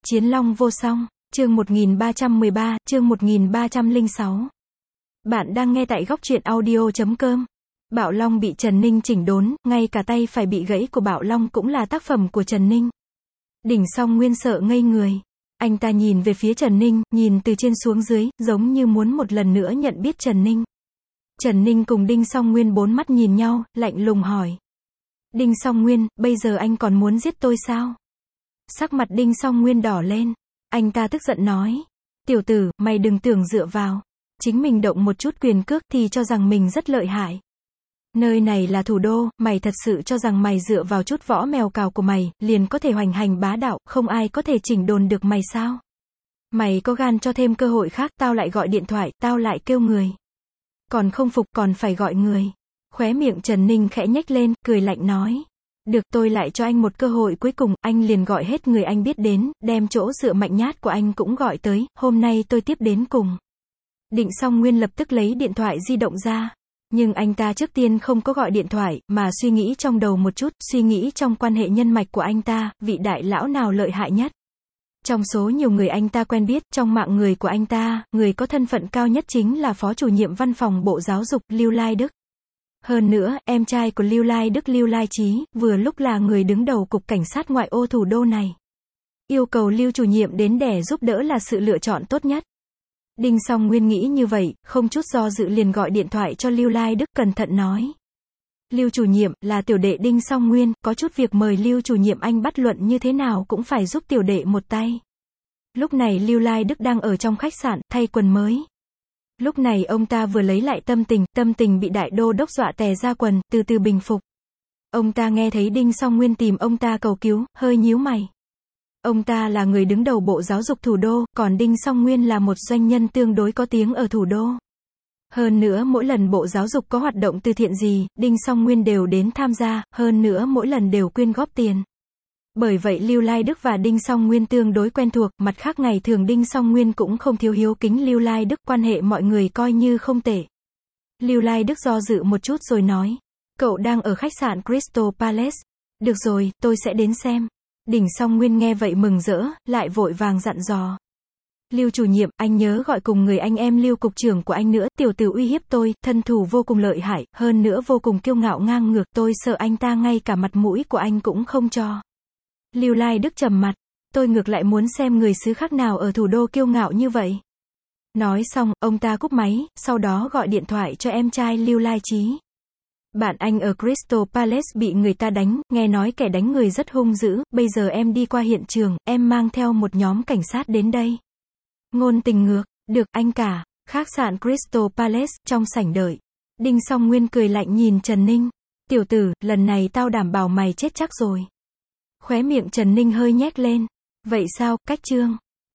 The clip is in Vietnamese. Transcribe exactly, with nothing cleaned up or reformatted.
Chiến Long vô song, chương một nghìn ba trăm mười ba, chương một nghìn ba trăm lẻ sáu. Bạn đang nghe tại góc truyện audio chấm com. Bảo Long bị Trần Ninh chỉnh đốn, ngay cả tay phải bị gãy của Bảo Long cũng là tác phẩm của Trần Ninh. Đỉnh Song Nguyên sợ ngây người. Anh ta nhìn về phía Trần Ninh, nhìn từ trên xuống dưới, giống như muốn một lần nữa nhận biết Trần Ninh. Trần Ninh cùng Đinh Song Nguyên bốn mắt nhìn nhau, lạnh lùng hỏi. Đinh Song Nguyên, bây giờ anh còn muốn giết tôi sao? Sắc mặt Đinh Song Nguyên đỏ lên. Anh ta tức giận nói. Tiểu tử, mày đừng tưởng dựa vào chính mình động một chút quyền cước thì cho rằng mình rất lợi hại. Nơi này là thủ đô, mày thật sự cho rằng mày dựa vào chút võ mèo cào của mày, liền có thể hoành hành bá đạo, không ai có thể chỉnh đồn được mày sao? Mày có gan cho thêm cơ hội khác, tao lại gọi điện thoại, tao lại kêu người. Còn không phục, còn phải gọi người. Khóe miệng Trần Ninh khẽ nhếch lên, cười lạnh nói. Được, tôi lại cho anh một cơ hội cuối cùng, anh liền gọi hết người anh biết đến, đem chỗ dựa mạnh nhát của anh cũng gọi tới, hôm nay tôi tiếp đến cùng. Định Song Nguyên lập tức lấy điện thoại di động ra. Nhưng anh ta trước tiên không có gọi điện thoại, mà suy nghĩ trong đầu một chút, suy nghĩ trong quan hệ nhân mạch của anh ta, vị đại lão nào lợi hại nhất. Trong số nhiều người anh ta quen biết, trong mạng người của anh ta, người có thân phận cao nhất chính là Phó Chủ nhiệm Văn phòng Bộ Giáo dục, Lưu Lai Đức. Hơn nữa, em trai của Lưu Lai Đức Lưu Lai Chí, vừa lúc là người đứng đầu Cục Cảnh sát ngoại ô thủ đô này. Yêu cầu Lưu chủ nhiệm đến để giúp đỡ là sự lựa chọn tốt nhất. Đinh Song Nguyên nghĩ như vậy, không chút do dự liền gọi điện thoại cho Lưu Lai Đức cẩn thận nói. Lưu chủ nhiệm, là tiểu đệ Đinh Song Nguyên, có chút việc mời Lưu chủ nhiệm anh bắt luận như thế nào cũng phải giúp tiểu đệ một tay. Lúc này Lưu Lai Đức đang ở trong khách sạn, thay quần mới. Lúc này ông ta vừa lấy lại tâm tình, tâm tình bị đại đô đốc dọa tè ra quần, từ từ bình phục. Ông ta nghe thấy Đinh Song Nguyên tìm ông ta cầu cứu, hơi nhíu mày. Ông ta là người đứng đầu Bộ Giáo dục thủ đô, còn Đinh Song Nguyên là một doanh nhân tương đối có tiếng ở thủ đô. Hơn nữa mỗi lần Bộ Giáo dục có hoạt động từ thiện gì, Đinh Song Nguyên đều đến tham gia, hơn nữa mỗi lần đều quyên góp tiền. Bởi vậy Lưu Lai Đức và Đinh Song Nguyên tương đối quen thuộc, mặt khác ngày thường Đinh Song Nguyên cũng không thiếu hiếu kính Lưu Lai Đức, quan hệ mọi người coi như không tệ. Lưu Lai Đức do dự một chút rồi nói. Cậu đang ở khách sạn Crystal Palace. Được rồi, tôi sẽ đến xem. Đinh Song Nguyên nghe vậy mừng rỡ, lại vội vàng dặn dò. Lưu chủ nhiệm, anh nhớ gọi cùng người anh em Lưu cục trưởng của anh nữa, tiểu tử uy hiếp tôi, thân thủ vô cùng lợi hại, hơn nữa vô cùng kiêu ngạo ngang ngược, tôi sợ anh ta ngay cả mặt mũi của anh cũng không cho. Lưu Lai Đức trầm mặt, tôi ngược lại muốn xem người xứ khác nào ở thủ đô kiêu ngạo như vậy. Nói xong, ông ta cúp máy, sau đó gọi điện thoại cho em trai Lưu Lai Chí. Bạn anh ở Crystal Palace bị người ta đánh, nghe nói kẻ đánh người rất hung dữ, bây giờ em đi qua hiện trường, em mang theo một nhóm cảnh sát đến đây. Ngôn Tình ngược, được anh cả. Khách sạn Crystal Palace, trong sảnh đợi. Đinh Song Nguyên cười lạnh nhìn Trần Ninh. Tiểu tử, lần này tao đảm bảo mày chết chắc rồi. Khóe miệng Trần Ninh hơi nhếch lên. Vậy sao, cách chương.